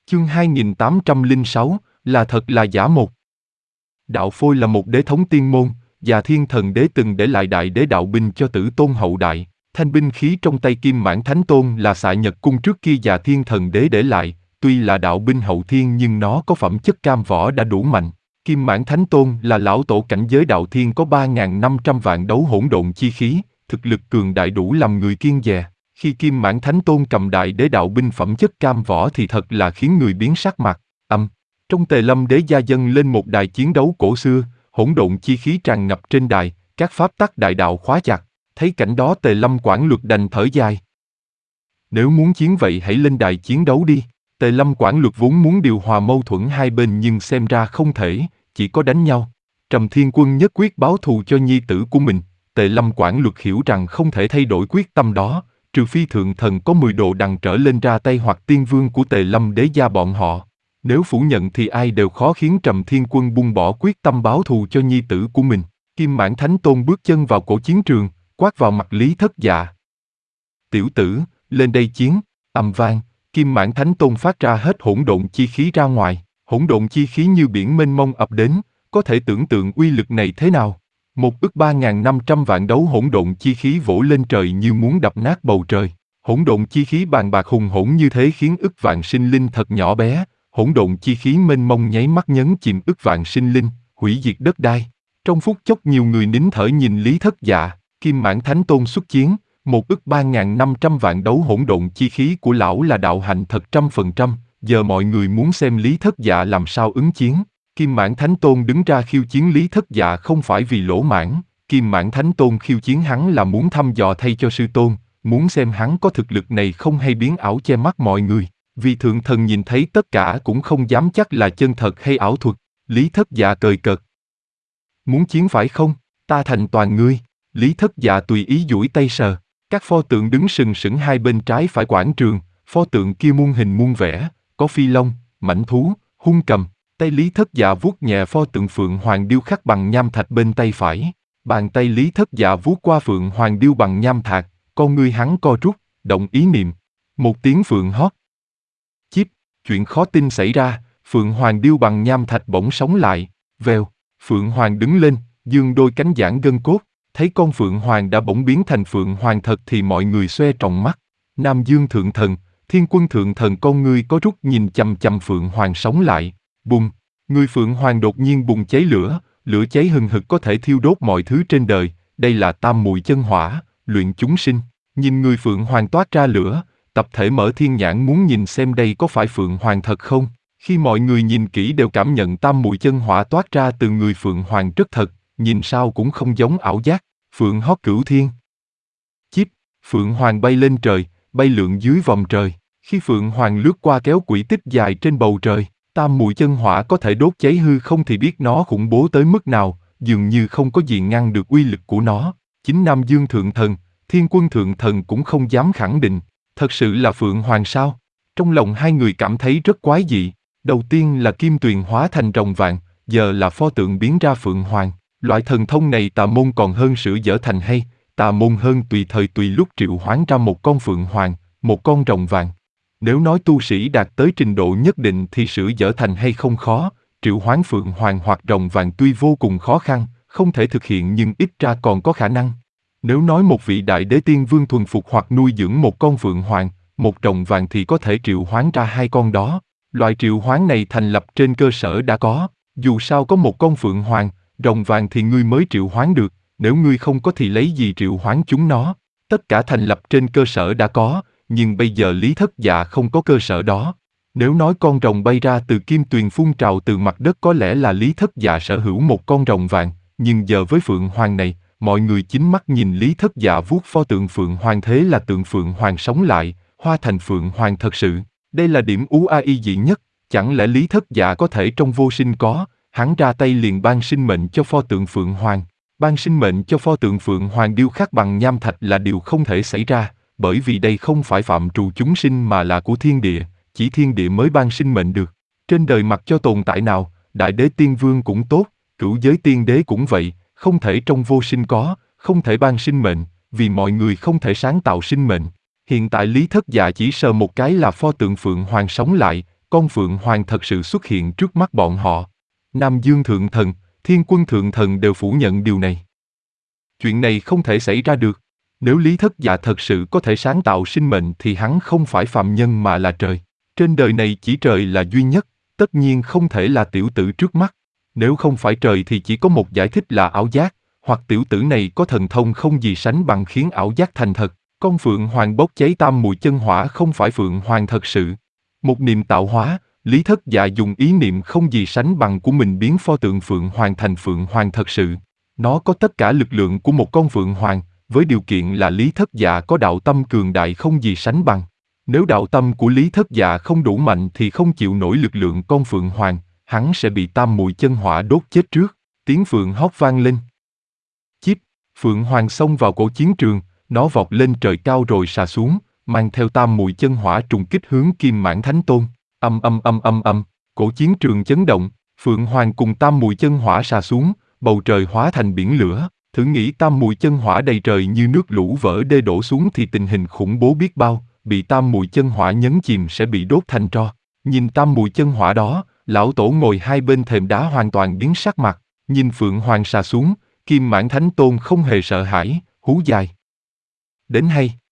Chương 2806, là thật là giả một. Đạo Phôi là một đế thống tiên môn, và Thiên Thần Đế từng để lại đại đế đạo binh cho Tử Tôn hậu đại. Thanh binh khí trong tay Kim Mãn Thánh Tôn là Xạ Nhật Cung trước kia và Thiên Thần Đế để lại, tuy là đạo binh hậu thiên nhưng nó có phẩm chất cam võ đã đủ mạnh. Kim Mãn Thánh Tôn là lão tổ cảnh giới đạo thiên có 3.500 vạn đấu hỗn độn chi khí, thực lực cường đại đủ làm người kiêng dè. Khi Kim Mãn Thánh Tôn cầm đại đế đạo binh phẩm chất cam võ thì thật là khiến người biến sắc mặt. Trong Tề Lâm Đế gia dâng lên một đài chiến đấu cổ xưa, hỗn độn chi khí tràn ngập trên đài, các pháp tắc đại đạo khóa chặt. Thấy cảnh đó Tề Lâm Quảng Luật đành thở dài. Nếu muốn chiến vậy hãy lên đài chiến đấu đi. Tề Lâm Quảng Luật vốn muốn điều hòa mâu thuẫn hai bên nhưng xem ra không thể, chỉ có đánh nhau. Trầm Thiên Quân nhất quyết báo thù cho nhi tử của mình. Tề Lâm Quảng Luật hiểu rằng không thể thay đổi quyết tâm đó, trừ phi thượng thần có 10 độ đằng trở lên ra tay hoặc tiên vương của Tề Lâm Đế gia bọn họ. Nếu phủ nhận thì ai đều khó khiến Trầm Thiên Quân buông bỏ quyết tâm báo thù cho nhi tử của mình. Kim Mãn Thánh Tôn bước chân vào cổ chiến trường, quát vào mặt Lý Thất Dạ. Tiểu tử, lên đây chiến. Ầm vang, Kim Mãn Thánh Tôn phát ra hết hỗn độn chi khí ra ngoài. Hỗn độn chi khí như biển mênh mông ập đến, có thể tưởng tượng uy lực này thế nào. 1.3.500 vạn đấu hỗn độn chi khí vỗ lên trời như muốn đập nát bầu trời. Hỗn độn chi khí bàn bạc hùng hỗn như thế khiến ức vạn sinh linh thật nhỏ bé. Hỗn độn chi khí mênh mông nháy mắt nhấn chìm ức vạn sinh linh, hủy diệt đất đai. Trong phút chốc nhiều người nín thở nhìn Lý Thất Dạ. Kim Mãn Thánh Tôn xuất chiến, 1.3.500 vạn đấu hỗn độn chi khí của lão là đạo hạnh thật 100%, giờ mọi người muốn xem Lý Thất Dạ làm sao ứng chiến. Kim Mãn Thánh Tôn đứng ra khiêu chiến Lý Thất Dạ không phải vì lỗ mãn, Kim Mãn Thánh Tôn khiêu chiến hắn là muốn thăm dò thay cho sư tôn, muốn xem hắn có thực lực này không hay biến ảo che mắt mọi người. Vì thượng thần nhìn thấy tất cả cũng không dám chắc là chân thật hay ảo thuật. Lý Thất Dạ cười cợt. Muốn chiến phải không? Ta thành toàn ngươi. Lý Thất Dạ tùy ý duỗi tay sờ. Các pho tượng đứng sừng sững hai bên trái phải quảng trường. Pho tượng kia muôn hình muôn vẻ, có phi long, mãnh thú, hung cầm. Tay Lý Thất Dạ vuốt nhẹ pho tượng Phượng Hoàng điêu khắc bằng nham thạch bên tay phải. Bàn tay Lý Thất Dạ vuốt qua Phượng Hoàng điêu bằng nham thạch, con ngươi hắn co rút, động ý niệm. Một tiếng phượng hót. Chíp, chuyện khó tin xảy ra, Phượng Hoàng điêu bằng nham thạch bỗng sống lại, vèo, Phượng Hoàng đứng lên, dương đôi cánh giãn gân cốt, thấy con Phượng Hoàng đã bỗng biến thành Phượng Hoàng thật thì mọi người xoe tròng mắt. Nam Dương Thượng Thần, Thiên Quân Thượng Thần con ngươi có rút nhìn chằm chằm Phượng Hoàng sống lại, bùng, người Phượng Hoàng đột nhiên bùng cháy lửa, lửa cháy hừng hực có thể thiêu đốt mọi thứ trên đời, đây là tam muội chân hỏa, luyện chúng sinh, nhìn người Phượng Hoàng toát ra lửa. Tập thể mở thiên nhãn muốn nhìn xem đây có phải Phượng Hoàng thật không? Khi mọi người nhìn kỹ đều cảm nhận tam muội chân hỏa toát ra từ người Phượng Hoàng rất thật, nhìn sao cũng không giống ảo giác. Phượng hót cửu thiên. Chíp, Phượng Hoàng bay lên trời, bay lượn dưới vòng trời. Khi Phượng Hoàng lướt qua kéo quỹ tích dài trên bầu trời, tam muội chân hỏa có thể đốt cháy hư không thì biết nó khủng bố tới mức nào, dường như không có gì ngăn được uy lực của nó. Chính Nam Dương Thượng Thần, Thiên Quân Thượng Thần cũng không dám khẳng định. Thật sự là Phượng Hoàng sao? Trong lòng hai người cảm thấy rất quái dị. Đầu tiên là Kim Tuyền hóa thành rồng vàng, giờ là pho tượng biến ra Phượng Hoàng. Loại thần thông này tà môn còn hơn sửa dở thành hay, tà môn hơn tùy thời tùy lúc triệu hoán ra một con Phượng Hoàng, một con rồng vàng. Nếu nói tu sĩ đạt tới trình độ nhất định thì sửa dở thành hay không khó, triệu hoán Phượng Hoàng hoặc rồng vàng tuy vô cùng khó khăn, không thể thực hiện nhưng ít ra còn có khả năng. Nếu nói một vị đại đế tiên vương thuần phục hoặc nuôi dưỡng một con Phượng Hoàng, một rồng vàng thì có thể triệu hoán ra hai con đó. Loại triệu hoán này thành lập trên cơ sở đã có, dù sao có một con Phượng Hoàng, rồng vàng thì ngươi mới triệu hoán được, nếu ngươi không có thì lấy gì triệu hoán chúng nó. Tất cả thành lập trên cơ sở đã có, nhưng bây giờ Lý Thất Dạ không có cơ sở đó. Nếu nói con rồng bay ra từ Kim Tuyền phun trào từ mặt đất có lẽ là Lý Thất Dạ sở hữu một con rồng vàng, nhưng giờ với Phượng Hoàng này, mọi người chính mắt nhìn Lý Thất Dạ vuốt pho tượng Phượng Hoàng thế là tượng Phượng Hoàng sống lại, hóa thành Phượng Hoàng thật sự. Đây là điểm UAI dị nhất, chẳng lẽ Lý Thất Dạ có thể trong vô sinh có, hắn ra tay liền ban sinh mệnh cho pho tượng Phượng Hoàng. Ban sinh mệnh cho pho tượng Phượng Hoàng điêu khắc bằng nham thạch là điều không thể xảy ra, bởi vì đây không phải phạm trù chúng sinh mà là của thiên địa, chỉ thiên địa mới ban sinh mệnh được. Trên đời mặc cho tồn tại nào, đại đế tiên vương cũng tốt, cửu giới tiên đế cũng vậy, không thể trong vô sinh có, không thể ban sinh mệnh, vì mọi người không thể sáng tạo sinh mệnh. Hiện tại Lý Thất Dạ chỉ sờ một cái là pho tượng Phượng Hoàng sống lại, con Phượng Hoàng thật sự xuất hiện trước mắt bọn họ. Nam Dương Thượng Thần, Thiên Quân Thượng Thần đều phủ nhận điều này. Chuyện này không thể xảy ra được. Nếu Lý Thất Dạ thật sự có thể sáng tạo sinh mệnh thì hắn không phải phàm nhân mà là trời. Trên đời này chỉ trời là duy nhất, tất nhiên không thể là tiểu tử trước mắt. Nếu không phải trời thì chỉ có một giải thích là ảo giác, hoặc tiểu tử này có thần thông không gì sánh bằng khiến ảo giác thành thật. Con Phượng Hoàng bốc cháy tam mùi chân hỏa không phải Phượng Hoàng thật sự. Một niệm tạo hóa, Lý Thất Dạ dùng ý niệm không gì sánh bằng của mình biến pho tượng Phượng Hoàng thành Phượng Hoàng thật sự. Nó có tất cả lực lượng của một con Phượng Hoàng, với điều kiện là Lý Thất Dạ có đạo tâm cường đại không gì sánh bằng. Nếu đạo tâm của Lý Thất Dạ không đủ mạnh thì không chịu nổi lực lượng con Phượng Hoàng, hắn sẽ bị tam mùi chân hỏa đốt chết trước. Tiếng Phượng hót vang lên. Chíp, Phượng Hoàng xông vào cổ chiến trường, nó vọt lên trời cao rồi xà xuống, mang theo tam mùi chân hỏa trùng kích hướng Kim Mãn Thánh Tôn. Cổ chiến trường chấn động, Phượng Hoàng cùng tam mùi chân hỏa xà xuống, bầu trời hóa thành biển lửa. Thử nghĩ tam mùi chân hỏa đầy trời như nước lũ vỡ đê đổ xuống thì tình hình khủng bố biết bao, bị tam mùi chân hỏa nhấn chìm sẽ bị đốt thành tro. Nhìn tam mùi chân hỏa đó, lão tổ ngồi hai bên thềm đá hoàn toàn biến sắc mặt, nhìn Phượng Hoàng xà xuống, Kim Mãn Thánh Tôn không hề sợ hãi, hú dài. Đến hay.